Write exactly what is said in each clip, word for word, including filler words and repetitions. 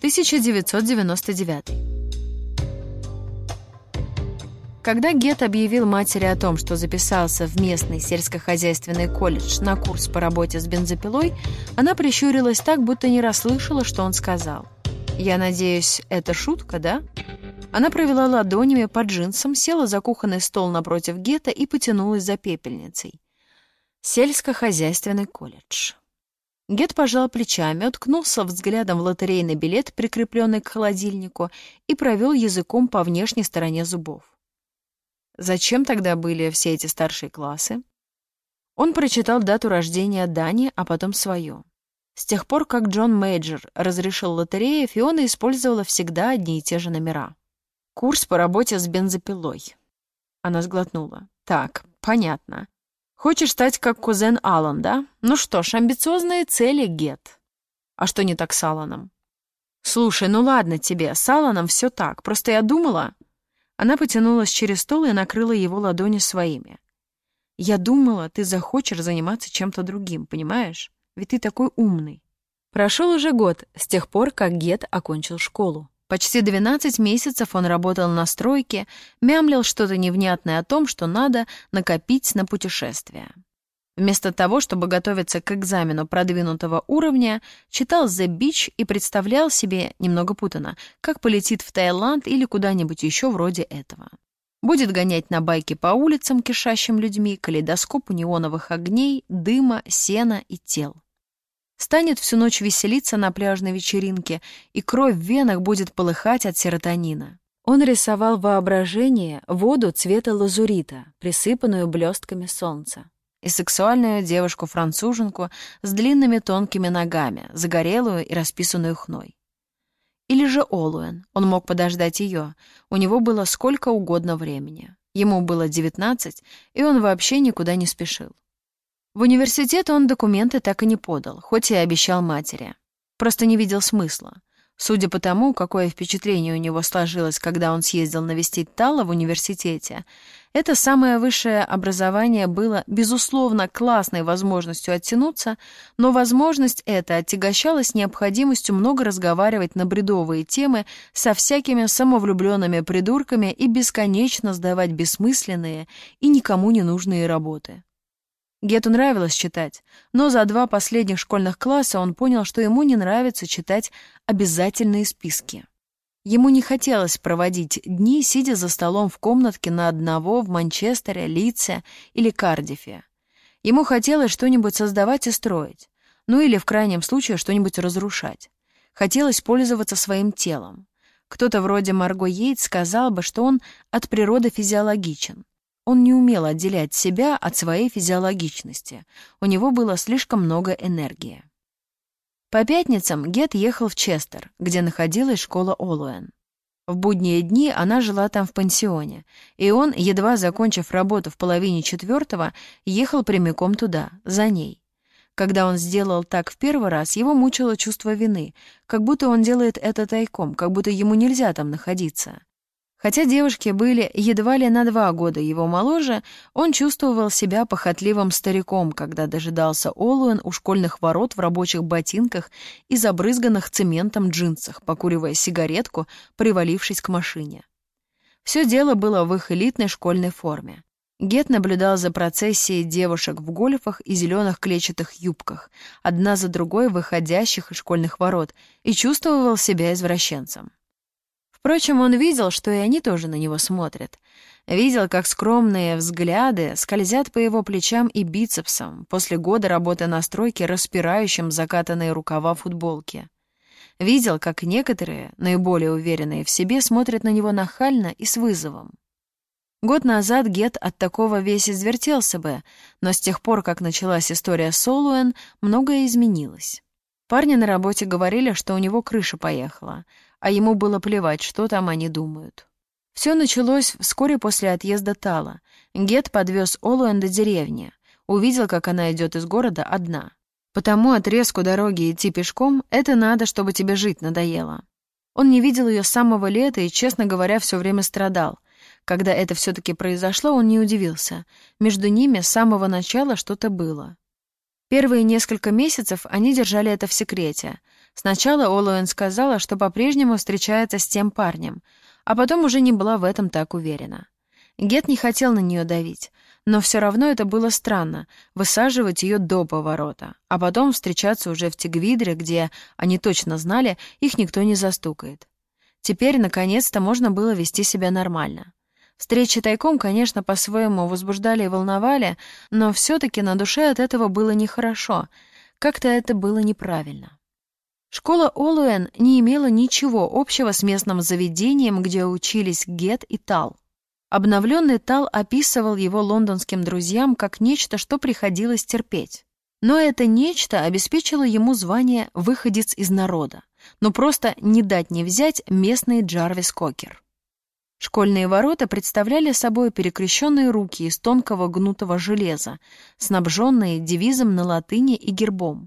тысяча девятьсот девяносто девятый. Когда Гет объявил матери о том, что записался в местный сельскохозяйственный колледж на курс по работе с бензопилой, она прищурилась так, будто не расслышала, что он сказал. «Я надеюсь, это шутка, да?» Она провела ладонями по джинсам, села за кухонный стол напротив Гета и потянулась за пепельницей. Сельскохозяйственный колледж. Гет пожал плечами, уткнулся взглядом в лотерейный билет, прикрепленный к холодильнику, и провел языком по внешней стороне зубов. Зачем тогда были все эти старшие классы? Он прочитал дату рождения Дани, а потом свою. С тех пор, как Джон Мейджор разрешил лотереи, Фиона использовала всегда одни и те же номера. Курс по работе с бензопилой. Она сглотнула. Так, понятно. Хочешь стать как кузен Алан, да? Ну что ж, амбициозные цели, Гет. А что не так с Аланом? Слушай, ну ладно тебе, с Аланом все так. Просто я думала... Она потянулась через стол и накрыла его ладони своими. «Я думала, ты захочешь заниматься чем-то другим, понимаешь? Ведь ты такой умный». Прошел уже год с тех пор, как Гет окончил школу. Почти двенадцать месяцев он работал на стройке, мямлил что-то невнятное о том, что надо накопить на путешествия. Вместо того, чтобы готовиться к экзамену продвинутого уровня, читал «The Beach» и представлял себе, немного путано, как полетит в Таиланд или куда-нибудь еще вроде этого. Будет гонять на байке по улицам, кишащим людьми, калейдоскопу неоновых огней, дыма, сена и тел. Станет всю ночь веселиться на пляжной вечеринке, и кровь в венах будет полыхать от серотонина. Он рисовал в воображении воду цвета лазурита, присыпанную блестками солнца, и сексуальную девушку-француженку с длинными тонкими ногами, загорелую и расписанную хной. Или же Олуэн, он мог подождать ее, у него было сколько угодно времени. Ему было девятнадцать, и он вообще никуда не спешил. В университет он документы так и не подал, хоть и обещал матери. Просто не видел смысла. Судя по тому, какое впечатление у него сложилось, когда он съездил навестить Талла в университете, это самое высшее образование было, безусловно, классной возможностью оттянуться, но возможность эта отягощалась необходимостью много разговаривать на бредовые темы со всякими самовлюбленными придурками и бесконечно сдавать бессмысленные и никому не нужные работы. Гету нравилось читать, но за два последних школьных класса он понял, что ему не нравится читать обязательные списки. Ему не хотелось проводить дни, сидя за столом в комнатке на одного в Манчестере, Лидсе или Кардифе. Ему хотелось что-нибудь создавать и строить, ну или в крайнем случае что-нибудь разрушать. Хотелось пользоваться своим телом. Кто-то вроде Марго Йейтс сказал бы, что он от природы физиологичен. Он не умел отделять себя от своей физиологичности. У него было слишком много энергии. По пятницам Гет ехал в Честер, где находилась школа Олуэн. В будние дни она жила там в пансионе, и он, едва закончив работу в половине четвертого, ехал прямиком туда, за ней. Когда он сделал так в первый раз, его мучило чувство вины, как будто он делает это тайком, как будто ему нельзя там находиться. Хотя девушки были едва ли на два года его моложе, он чувствовал себя похотливым стариком, когда дожидался Олуэн у школьных ворот в рабочих ботинках и забрызганных цементом джинсах, покуривая сигаретку, привалившись к машине. Все дело было в их элитной школьной форме. Гет наблюдал за процессией девушек в гольфах и зеленых клетчатых юбках, одна за другой выходящих из школьных ворот, и чувствовал себя извращенцем. Впрочем, он видел, что и они тоже на него смотрят. Видел, как скромные взгляды скользят по его плечам и бицепсам после года работы на стройке, распирающим закатанные рукава футболки. Видел, как некоторые, наиболее уверенные в себе, смотрят на него нахально и с вызовом. Год назад Гет от такого весь извертелся бы, но с тех пор, как началась история с Олуэн, многое изменилось. Парни на работе говорили, что у него крыша поехала, а ему было плевать, что там они думают. Все началось вскоре после отъезда Талла. Гет подвез Олуэн до деревни, увидел, как она идет из города одна. Потому отрезку дороги идти пешком — это надо, чтобы тебе жить надоело. Он не видел ее с самого лета и, честно говоря, все время страдал. Когда это все-таки произошло, он не удивился. Между ними с самого начала что-то было. Первые несколько месяцев они держали это в секрете. Сначала Олуэн сказала, что по-прежнему встречается с тем парнем, а потом уже не была в этом так уверена. Гет не хотел на нее давить, но все равно это было странно — высаживать ее до поворота, а потом встречаться уже в Тигвидре, где, они точно знали, их никто не застукает. Теперь, наконец-то, можно было вести себя нормально. Встречи тайком, конечно, по-своему возбуждали и волновали, но все-таки на душе от этого было нехорошо, как-то это было неправильно. Школа Олуэн не имела ничего общего с местным заведением, где учились Гет и Тал. Обновленный Тал описывал его лондонским друзьям как нечто, что приходилось терпеть. Но это нечто обеспечило ему звание «выходец из народа», но просто не дать не взять местный Джарвис Кокер. Школьные ворота представляли собой перекрещенные руки из тонкого гнутого железа, снабженные девизом на латыни и гербом.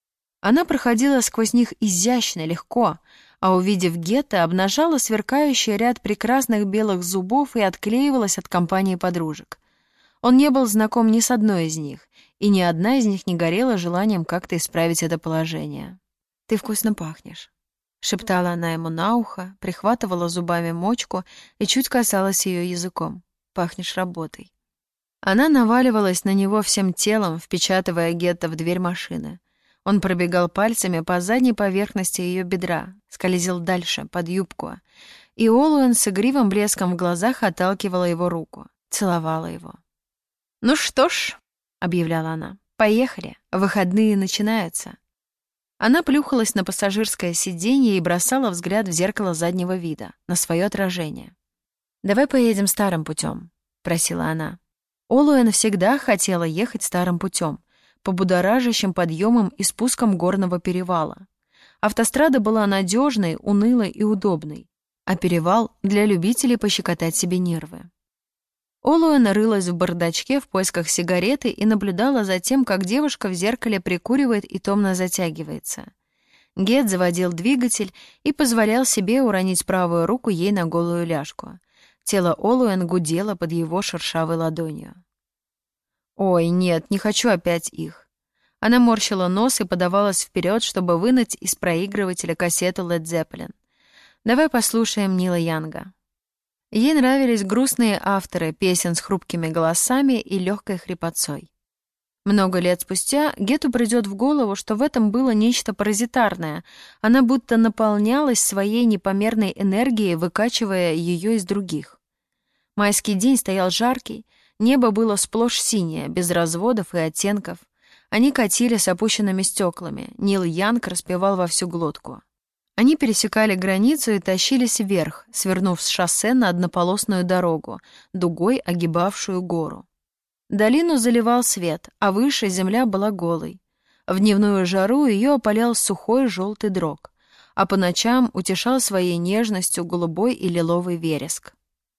Она проходила сквозь них изящно, легко, а, увидев Гетта, обнажала сверкающий ряд прекрасных белых зубов и отклеивалась от компании подружек. Он не был знаком ни с одной из них, и ни одна из них не горела желанием как-то исправить это положение. «Ты вкусно пахнешь», — шептала она ему на ухо, прихватывала зубами мочку и чуть касалась ее языком. «Пахнешь работой». Она наваливалась на него всем телом, впечатывая Гетта в дверь машины. Он пробегал пальцами по задней поверхности ее бедра, скользил дальше, под юбку, и Олуэн с игривым блеском в глазах отталкивала его руку, целовала его. «Ну что ж», — объявляла она, — «поехали, выходные начинаются». Она плюхалась на пассажирское сиденье и бросала взгляд в зеркало заднего вида, на свое отражение. «Давай поедем старым путем», — просила она. Олуэн всегда хотела ехать старым путем, по будоражащим подъемам и спускам горного перевала. Автострада была надежной, унылой и удобной, а перевал — для любителей пощекотать себе нервы. Олуэн рылась в бардачке в поисках сигареты и наблюдала за тем, как девушка в зеркале прикуривает и томно затягивается. Гет заводил двигатель и позволял себе уронить правую руку ей на голую ляжку. Тело Олуэн гудело под его шершавой ладонью. «Ой, нет, не хочу опять их». Она морщила нос и подавалась вперед, чтобы вынуть из проигрывателя кассету Led Zeppelin. «Давай послушаем Нила Янга». Ей нравились грустные авторы песен с хрупкими голосами и легкой хрипотцой. Много лет спустя Гету придет в голову, что в этом было нечто паразитарное. Она будто наполнялась своей непомерной энергией, выкачивая ее из других. Майский день стоял жаркий, небо было сплошь синее, без разводов и оттенков. Они катили с опущенными стеклами. Нил Янг распевал во всю глотку. Они пересекали границу и тащились вверх, свернув с шоссе на однополосную дорогу, дугой огибавшую гору. Долину заливал свет, а выше земля была голой. В дневную жару ее опалял сухой желтый дрог, а по ночам утешал своей нежностью голубой и лиловый вереск.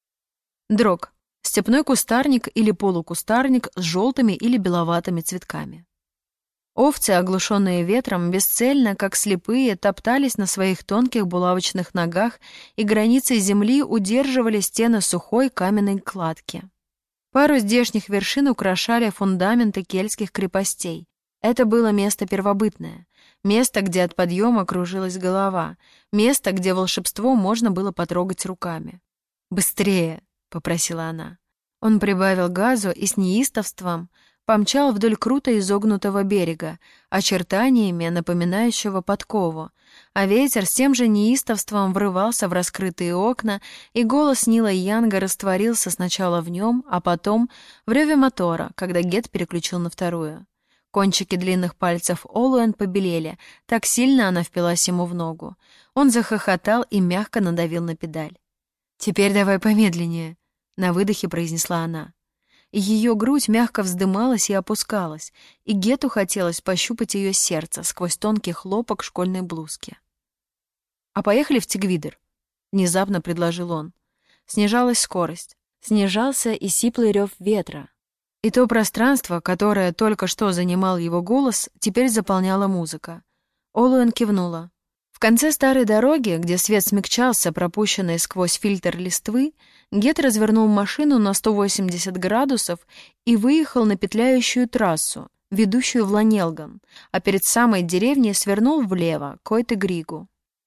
Дрог — степной кустарник или полукустарник с желтыми или беловатыми цветками. Овцы, оглушенные ветром, бесцельно, как слепые, топтались на своих тонких булавочных ногах, и границей земли удерживали стены сухой каменной кладки. Пару здешних вершин украшали фундаменты кельтских крепостей. Это было место первобытное, место, где от подъема кружилась голова, место, где волшебство можно было потрогать руками. «Быстрее!» — попросила она. Он прибавил газу и с неистовством помчал вдоль круто изогнутого берега, очертаниями напоминающего подкову, а ветер с тем же неистовством врывался в раскрытые окна, и голос Нила Янга растворился сначала в нем, а потом в реве мотора, когда Гет переключил на вторую. Кончики длинных пальцев Олуэн побелели, так сильно она впилась ему в ногу. Он захохотал и мягко надавил на педаль. «Теперь давай помедленнее», — на выдохе произнесла она. Ее грудь мягко вздымалась и опускалась, и Гету хотелось пощупать ее сердце сквозь тонкий хлопок школьной блузки. «А поехали в Тигвидр?» — внезапно предложил он. Снижалась скорость, снижался и сиплый рев ветра. И то пространство, которое только что занимал его голос, теперь заполняла музыка. Олуэн кивнула. В конце старой дороги, где свет смягчался, пропущенный сквозь фильтр листвы, Гет развернул машину на сто восемьдесят градусов и выехал на петляющую трассу, ведущую в Ланелган, а перед самой деревней свернул влево, к Ойте-Григу.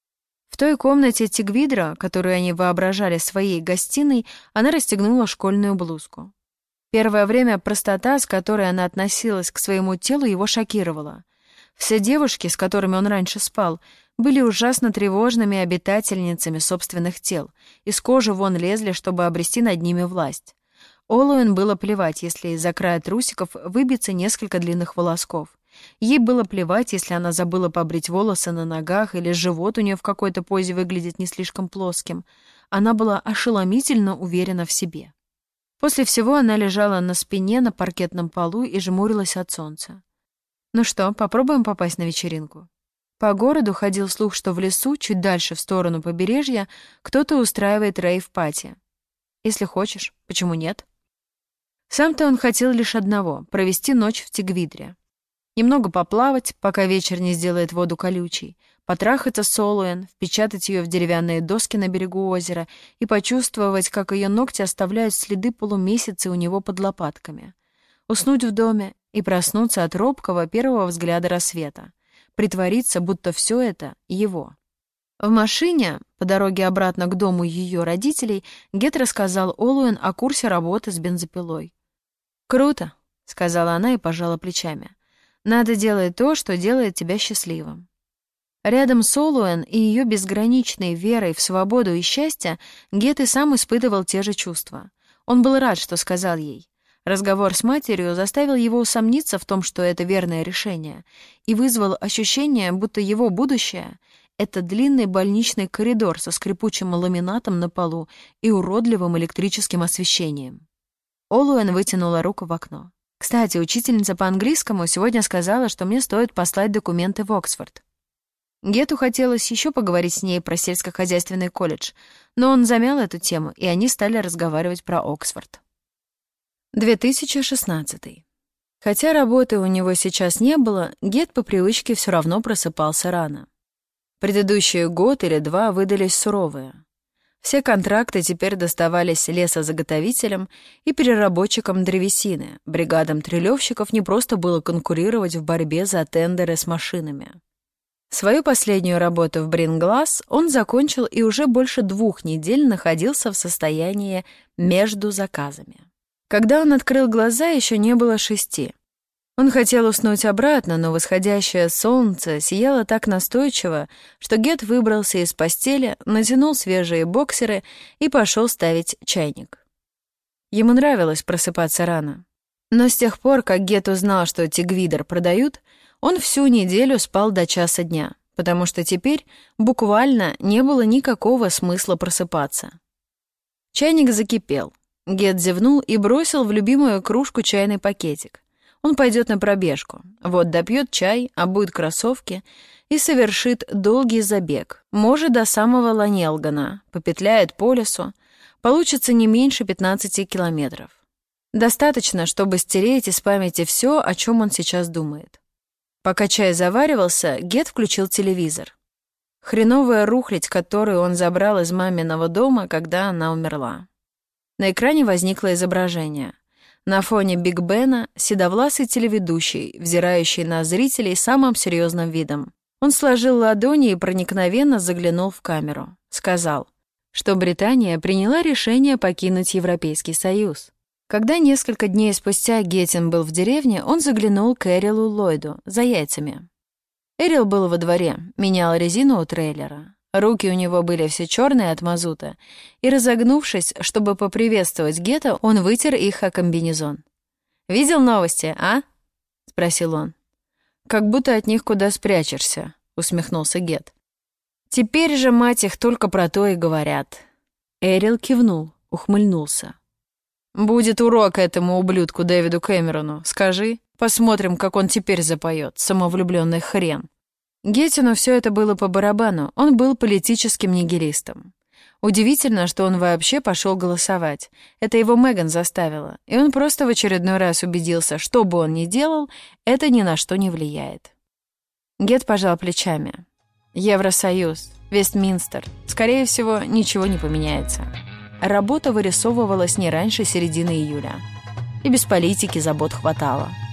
В той комнате Тигвидра, которую они воображали своей гостиной, она расстегнула школьную блузку. Первое время простота, с которой она относилась к своему телу, его шокировала. Все девушки, с которыми он раньше спал, были ужасно тревожными обитательницами собственных тел, из кожи вон лезли, чтобы обрести над ними власть. Олуэн было плевать, если из-за края трусиков выбьется несколько длинных волосков. Ей было плевать, если она забыла побрить волосы на ногах или живот у нее в какой-то позе выглядит не слишком плоским. Она была ошеломительно уверена в себе. После всего она лежала на спине на паркетном полу и жмурилась от солнца. «Ну что, попробуем попасть на вечеринку?» По городу ходил слух, что в лесу, чуть дальше в сторону побережья, кто-то устраивает рейв-пати. Если хочешь, почему нет? Сам-то он хотел лишь одного — провести ночь в Тигвидре. Немного поплавать, пока вечер не сделает воду колючей, потрахаться с Олуэн, впечатать ее в деревянные доски на берегу озера и почувствовать, как ее ногти оставляют следы полумесяца у него под лопатками. Уснуть в доме и проснуться от робкого первого взгляда рассвета. Притвориться, будто все это его. В машине, по дороге обратно к дому ее родителей, Гет рассказал Олуэн о курсе работы с бензопилой. «Круто», — сказала она и пожала плечами. «Надо делать то, что делает тебя счастливым». Рядом с Олуэн и ее безграничной верой в свободу и счастье Гет и сам испытывал те же чувства. Он был рад, что сказал ей. Разговор с матерью заставил его усомниться в том, что это верное решение, и вызвал ощущение, будто его будущее — это длинный больничный коридор со скрипучим ламинатом на полу и уродливым электрическим освещением. Олуэн вытянула руку в окно. «Кстати, учительница по английскому сегодня сказала, что мне стоит послать документы в Оксфорд». Гету хотелось еще поговорить с ней про сельскохозяйственный колледж, но он замял эту тему, и они стали разговаривать про Оксфорд. две тысячи шестнадцатый. Хотя работы у него сейчас не было, Гет по привычке все равно просыпался рано. Предыдущие год или два выдались суровые. Все контракты теперь доставались лесозаготовителям и переработчикам древесины. Бригадам трелёвщиков не просто было конкурировать в борьбе за тендеры с машинами. Свою последнюю работу в Бринглас он закончил и уже больше двух недель находился в состоянии между заказами. Когда он открыл глаза, еще не было шести. Он хотел уснуть обратно, но восходящее солнце сияло так настойчиво, что Гет выбрался из постели, натянул свежие боксеры и пошел ставить чайник. Ему нравилось просыпаться рано. Но с тех пор, как Гет узнал, что Тигвидр продают, он всю неделю спал до часа дня, потому что теперь буквально не было никакого смысла просыпаться. Чайник закипел. Гет зевнул и бросил в любимую кружку чайный пакетик. Он пойдет на пробежку. Вот допьет чай, обует кроссовки и совершит долгий забег. Может, до самого Ланелгана, попетляет по лесу. Получится не меньше пятнадцати километров. Достаточно, чтобы стереть из памяти все, о чем он сейчас думает. Пока чай заваривался, Гет включил телевизор. Хреновая рухлядь, которую он забрал из маминого дома, когда она умерла. На экране возникло изображение. На фоне Биг Бена седовласый телеведущий, взирающий на зрителей самым серьезным видом. Он сложил ладони и проникновенно заглянул в камеру. Сказал, что Британия приняла решение покинуть Европейский Союз. Когда несколько дней спустя Геттин был в деревне, он заглянул к Эрилу Ллойду за яйцами. Эрил был во дворе, менял резину у трейлера. Руки у него были все черные от мазута, и, разогнувшись, чтобы поприветствовать Гетта, он вытер их о комбинезон. «Видел новости, а?» — спросил он. «Как будто от них куда спрячешься», — усмехнулся Гетт. «Теперь же, мать их, только про то и говорят». Эрил кивнул, ухмыльнулся. «Будет урок этому ублюдку Дэвиду Кэмерону, скажи. Посмотрим, как он теперь запоет, самовлюбленный хрен». Геттину все это было по барабану, он был политическим нигилистом. Удивительно, что он вообще пошел голосовать. Это его Меган заставила, и он просто в очередной раз убедился, что бы он ни делал, это ни на что не влияет. Гетт пожал плечами. Евросоюз, Вестминстер. Скорее всего, ничего не поменяется. Работа вырисовывалась не раньше середины июля. И без политики забот хватало.